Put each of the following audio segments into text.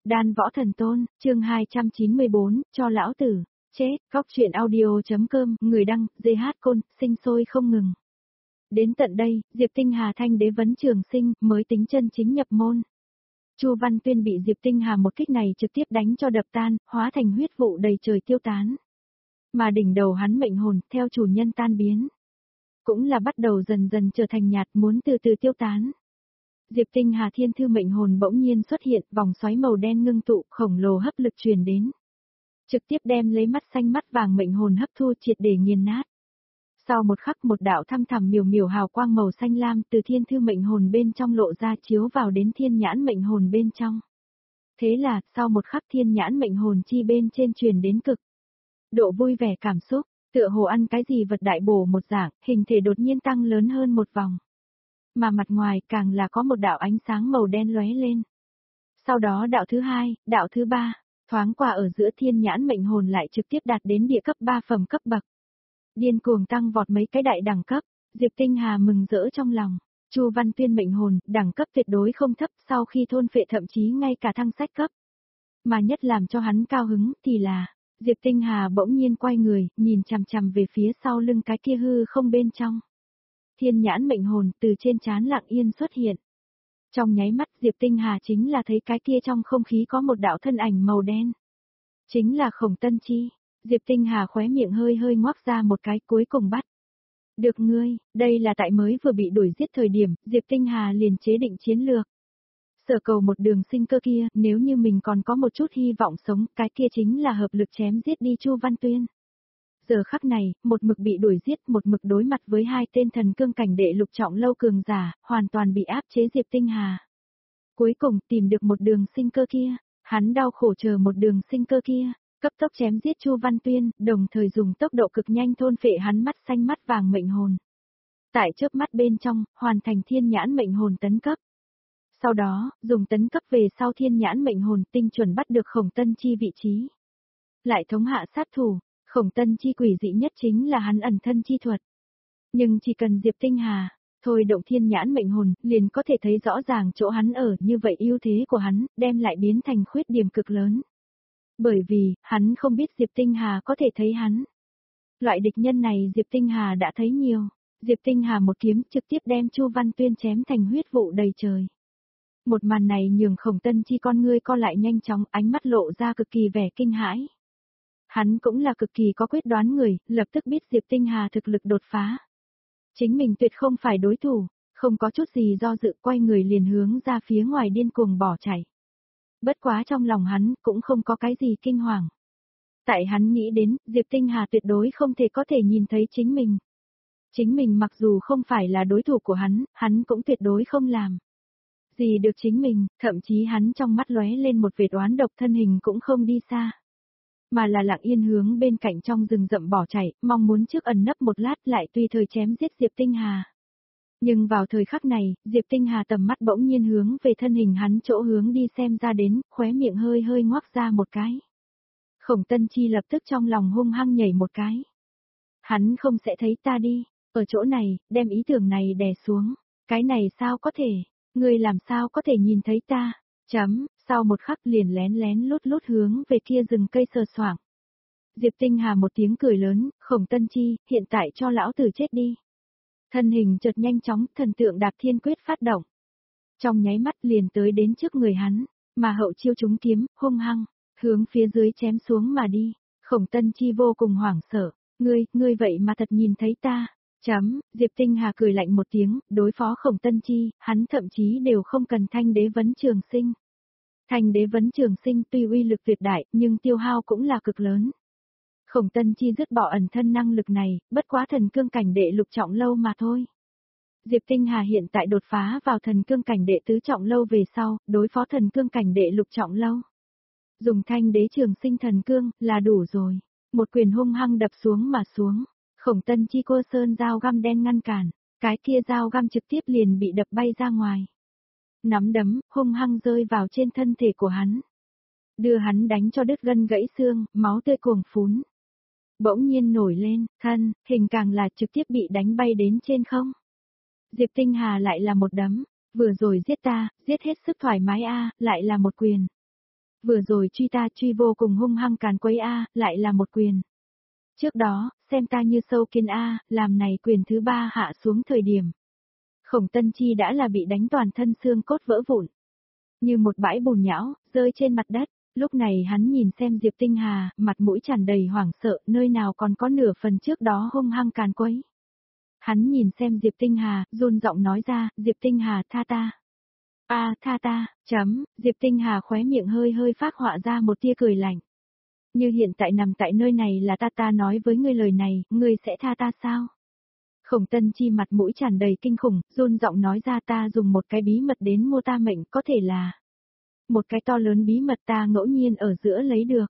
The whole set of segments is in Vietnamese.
Đan Võ Thần Tôn, chương 294, cho lão tử, chết, góc chuyện audio.com, người đăng, GH Côn, sinh sôi không ngừng. Đến tận đây, Diệp Tinh Hà thanh đế vấn trường sinh, mới tính chân chính nhập môn. Chu Văn Tuyên bị Diệp Tinh Hà một kích này trực tiếp đánh cho đập tan, hóa thành huyết vụ đầy trời tiêu tán. Mà đỉnh đầu hắn mệnh hồn, theo chủ nhân tan biến. Cũng là bắt đầu dần dần trở thành nhạt, muốn từ từ tiêu tán. Diệp Tinh Hà thiên thư mệnh hồn bỗng nhiên xuất hiện, vòng xoáy màu đen ngưng tụ, khổng lồ hấp lực truyền đến. Trực tiếp đem lấy mắt xanh mắt vàng mệnh hồn hấp thu triệt để nghiền nát. Sau một khắc một đạo thăm thẳm miểu miểu hào quang màu xanh lam từ thiên thư mệnh hồn bên trong lộ ra chiếu vào đến thiên nhãn mệnh hồn bên trong. Thế là, sau một khắc thiên nhãn mệnh hồn chi bên trên truyền đến cực độ vui vẻ cảm xúc, tựa hồ ăn cái gì vật đại bổ một dạng, hình thể đột nhiên tăng lớn hơn một vòng. Mà mặt ngoài càng là có một đạo ánh sáng màu đen lóe lên. Sau đó đạo thứ hai, đạo thứ ba, thoáng qua ở giữa thiên nhãn mệnh hồn lại trực tiếp đạt đến địa cấp 3 phẩm cấp bậc. Điên cuồng tăng vọt mấy cái đại đẳng cấp, Diệp Tinh Hà mừng rỡ trong lòng. Chu Văn Tuyên mệnh hồn, đẳng cấp tuyệt đối không thấp, sau khi thôn phệ thậm chí ngay cả thăng sách cấp. Mà nhất làm cho hắn cao hứng thì là, Diệp Tinh Hà bỗng nhiên quay người, nhìn chằm chằm về phía sau lưng cái kia hư không bên trong. Thiên nhãn mệnh hồn từ trên trán lặng yên xuất hiện. Trong nháy mắt Diệp Tinh Hà chính là thấy cái kia trong không khí có một đạo thân ảnh màu đen. Chính là Khổng Tân Chi. Diệp Tinh Hà khóe miệng hơi hơi ngoác ra một cái, cuối cùng bắt được ngươi. Đây là tại mới vừa bị đuổi giết thời điểm, Diệp Tinh Hà liền chế định chiến lược. Sở cầu một đường sinh cơ kia, nếu như mình còn có một chút hy vọng sống, cái kia chính là hợp lực chém giết đi Chu Văn Tuyên. Giờ khắc này, một mực bị đuổi giết, một mực đối mặt với hai tên thần cương cảnh đệ lục trọng lâu cường giả, hoàn toàn bị áp chế Diệp Tinh Hà. Cuối cùng tìm được một đường sinh cơ kia, hắn đau khổ chờ một đường sinh cơ kia, cấp tốc chém giết Chu Văn Tuyên, đồng thời dùng tốc độ cực nhanh thôn phệ hắn mắt xanh mắt vàng mệnh hồn. Tại chớp mắt bên trong, hoàn thành thiên nhãn mệnh hồn tấn cấp. Sau đó, dùng tấn cấp về sau thiên nhãn mệnh hồn tinh chuẩn bắt được Khổng Tân Chi vị trí. Lại thống hạ sát thủ. Khổng Tân Chi quỷ dị nhất chính là hắn ẩn thân chi thuật. Nhưng chỉ cần Diệp Tinh Hà, thôi động thiên nhãn mệnh hồn, liền có thể thấy rõ ràng chỗ hắn ở, như vậy ưu thế của hắn, đem lại biến thành khuyết điểm cực lớn. Bởi vì, hắn không biết Diệp Tinh Hà có thể thấy hắn. Loại địch nhân này Diệp Tinh Hà đã thấy nhiều. Diệp Tinh Hà một kiếm trực tiếp đem Chu Văn Tuyên chém thành huyết vụ đầy trời. Một màn này nhường Khổng Tân Chi con ngươi co lại nhanh chóng, ánh mắt lộ ra cực kỳ vẻ kinh hãi. Hắn cũng là cực kỳ có quyết đoán người, lập tức biết Diệp Tinh Hà thực lực đột phá. Chính mình tuyệt không phải đối thủ, không có chút gì do dự, quay người liền hướng ra phía ngoài điên cuồng bỏ chạy. Bất quá trong lòng hắn cũng không có cái gì kinh hoàng. Tại hắn nghĩ đến, Diệp Tinh Hà tuyệt đối không thể có thể nhìn thấy chính mình. Chính mình mặc dù không phải là đối thủ của hắn cũng tuyệt đối không làm gì được chính mình, thậm chí hắn trong mắt lóe lên một vệt oán độc, thân hình cũng không đi xa. Mà là lặng yên hướng bên cạnh trong rừng rậm bỏ chạy, mong muốn trước ẩn nấp một lát lại tùy thời chém giết Diệp Tinh Hà. Nhưng vào thời khắc này, Diệp Tinh Hà tầm mắt bỗng nhiên hướng về thân hình hắn chỗ hướng đi xem ra đến, khóe miệng hơi hơi ngoác ra một cái. Khổng Tân Chi lập tức trong lòng hung hăng nhảy một cái. Hắn không sẽ thấy ta đi, ở chỗ này, đem ý tưởng này đè xuống. Cái này sao có thể, ngươi làm sao có thể nhìn thấy ta? Sau một khắc liền lén lén lút lút hướng về kia rừng cây sờ soạng. Diệp Tinh Hà một tiếng cười lớn, Khổng Tân Chi, hiện tại cho lão tử chết đi. Thân hình chợt nhanh chóng, thần tượng đạp thiên quyết phát động. Trong nháy mắt liền tới đến trước người hắn, mà hậu chiêu trúng kiếm, hung hăng, hướng phía dưới chém xuống mà đi. Khổng Tân Chi vô cùng hoảng sợ, ngươi vậy mà thật nhìn thấy ta. Diệp Tinh Hà cười lạnh một tiếng, đối phó Khổng Tân Chi, hắn thậm chí đều không cần thanh đế vấn trường sinh. Thanh đế vấn trường sinh tuy uy lực tuyệt đại, nhưng tiêu hao cũng là cực lớn. Khổng Tân Chi dứt bỏ ẩn thân năng lực này, bất quá thần cương cảnh đệ lục trọng lâu mà thôi. Diệp Tinh Hà hiện tại đột phá vào thần cương cảnh đệ tứ trọng lâu về sau, đối phó thần cương cảnh đệ lục trọng lâu. Dùng thanh đế trường sinh thần cương, là đủ rồi. Một quyền hung hăng đập xuống mà xuống. Khổng Tân Chi cô sơn dao găm đen ngăn cản, cái kia dao găm trực tiếp liền bị đập bay ra ngoài. Nắm đấm, hung hăng rơi vào trên thân thể của hắn. Đưa hắn đánh cho đứt gân gãy xương, máu tươi cuồng phún. Bỗng nhiên nổi lên, thân, hình càng là trực tiếp bị đánh bay đến trên không. Diệp Tinh Hà lại là một đấm, vừa rồi giết ta, giết hết sức thoải mái lại là một quyền. Vừa rồi truy ta truy vô cùng hung hăng càn quấy a, lại là một quyền. Trước đó, xem ta như sâu kiến a, làm này quyền thứ ba hạ xuống thời điểm. Khổng Tân Chi đã là bị đánh toàn thân xương cốt vỡ vụn. Như một bãi bùn nhão, rơi trên mặt đất. Lúc này hắn nhìn xem Diệp Tinh Hà, mặt mũi tràn đầy hoảng sợ, nơi nào còn có nửa phần trước đó hung hăng càn quấy. Hắn nhìn xem Diệp Tinh Hà, run giọng nói ra, Diệp Tinh Hà tha ta. Tha ta, Diệp Tinh Hà khóe miệng hơi hơi phác họa ra một tia cười lạnh. Như hiện tại nằm tại nơi này là ta nói với ngươi lời này, ngươi sẽ tha ta sao? Khổng Tân Chi mặt mũi tràn đầy kinh khủng, run giọng nói ra ta dùng một cái bí mật đến mua ta mệnh, có thể là một cái to lớn bí mật ta ngẫu nhiên ở giữa lấy được.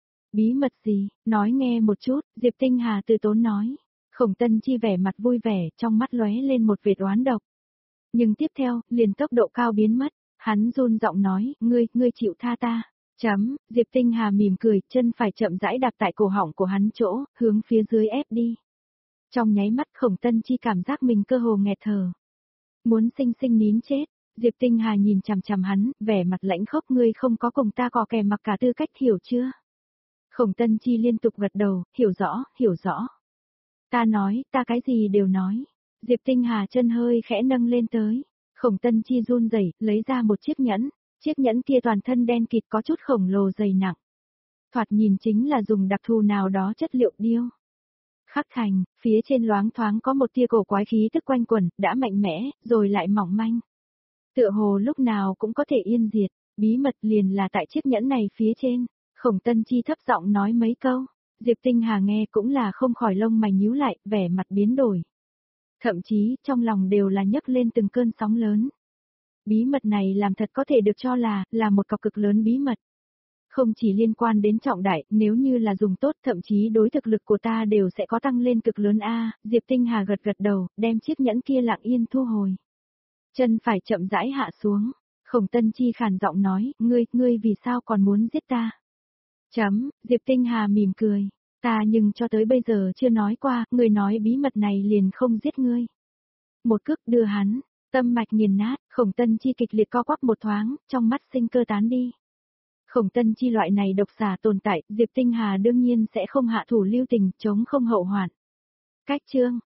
Bí mật gì, nói nghe một chút, Diệp Tinh Hà từ tốn nói. Khổng Tân Chi vẻ mặt vui vẻ, trong mắt lóe lên một vệt oán độc. Nhưng tiếp theo, liền tốc độ cao biến mất, hắn run giọng nói, ngươi chịu tha ta. Diệp Tinh Hà mỉm cười, chân phải chậm rãi đạp tại cổ họng của hắn chỗ, hướng phía dưới ép đi. Trong nháy mắt Khổng Tân Chi cảm giác mình cơ hồ nghẹt thở. Muốn sinh sinh nín chết, Diệp Tinh Hà nhìn chằm chằm hắn, vẻ mặt lãnh khốc ngươi không có cùng ta cò kè mặc cả tư cách hiểu chưa? Khổng Tân Chi liên tục gật đầu, hiểu rõ. Ta nói, ta cái gì đều nói. Diệp Tinh Hà chân hơi khẽ nâng lên tới. Khổng Tân Chi run rẩy, lấy ra một chiếc nhẫn. Chiếc nhẫn kia toàn thân đen kịt có chút khổng lồ dày nặng. Thoạt nhìn chính là dùng đặc thù nào đó chất liệu điêu. Khắc thành, phía trên loáng thoáng có một tia cổ quái khí tức quanh quẩn, đã mạnh mẽ, rồi lại mỏng manh. Tựa hồ lúc nào cũng có thể yên diệt, bí mật liền là tại chiếc nhẫn này phía trên. Khổng Tân Chi thấp giọng nói mấy câu, Diệp Tinh Hà nghe cũng là không khỏi lông mày nhíu lại, vẻ mặt biến đổi. Thậm chí, trong lòng đều là nhấc lên từng cơn sóng lớn. Bí mật này làm thật có thể được cho là một cọc cực lớn bí mật. Không chỉ liên quan đến trọng đại, nếu như là dùng tốt thậm chí đối thực lực của ta đều sẽ có tăng lên cực lớn Diệp Tinh Hà gật đầu, đem chiếc nhẫn kia lặng yên thu hồi. Chân phải chậm rãi hạ xuống, Khổng Tân Chi khàn giọng nói, ngươi vì sao còn muốn giết ta? Diệp Tinh Hà mỉm cười, ta nhưng cho tới bây giờ chưa nói qua, ngươi nói bí mật này liền không giết ngươi. Một cước đưa hắn, tâm mạch nghiền nát, Khổng Tân Chi kịch liệt co quắp một thoáng, trong mắt sinh cơ tán đi. Khổng Tân Chi loại này độc xà tồn tại, Diệp Tinh Hà đương nhiên sẽ không hạ thủ lưu tình, chống không hậu hoạn. Cách chương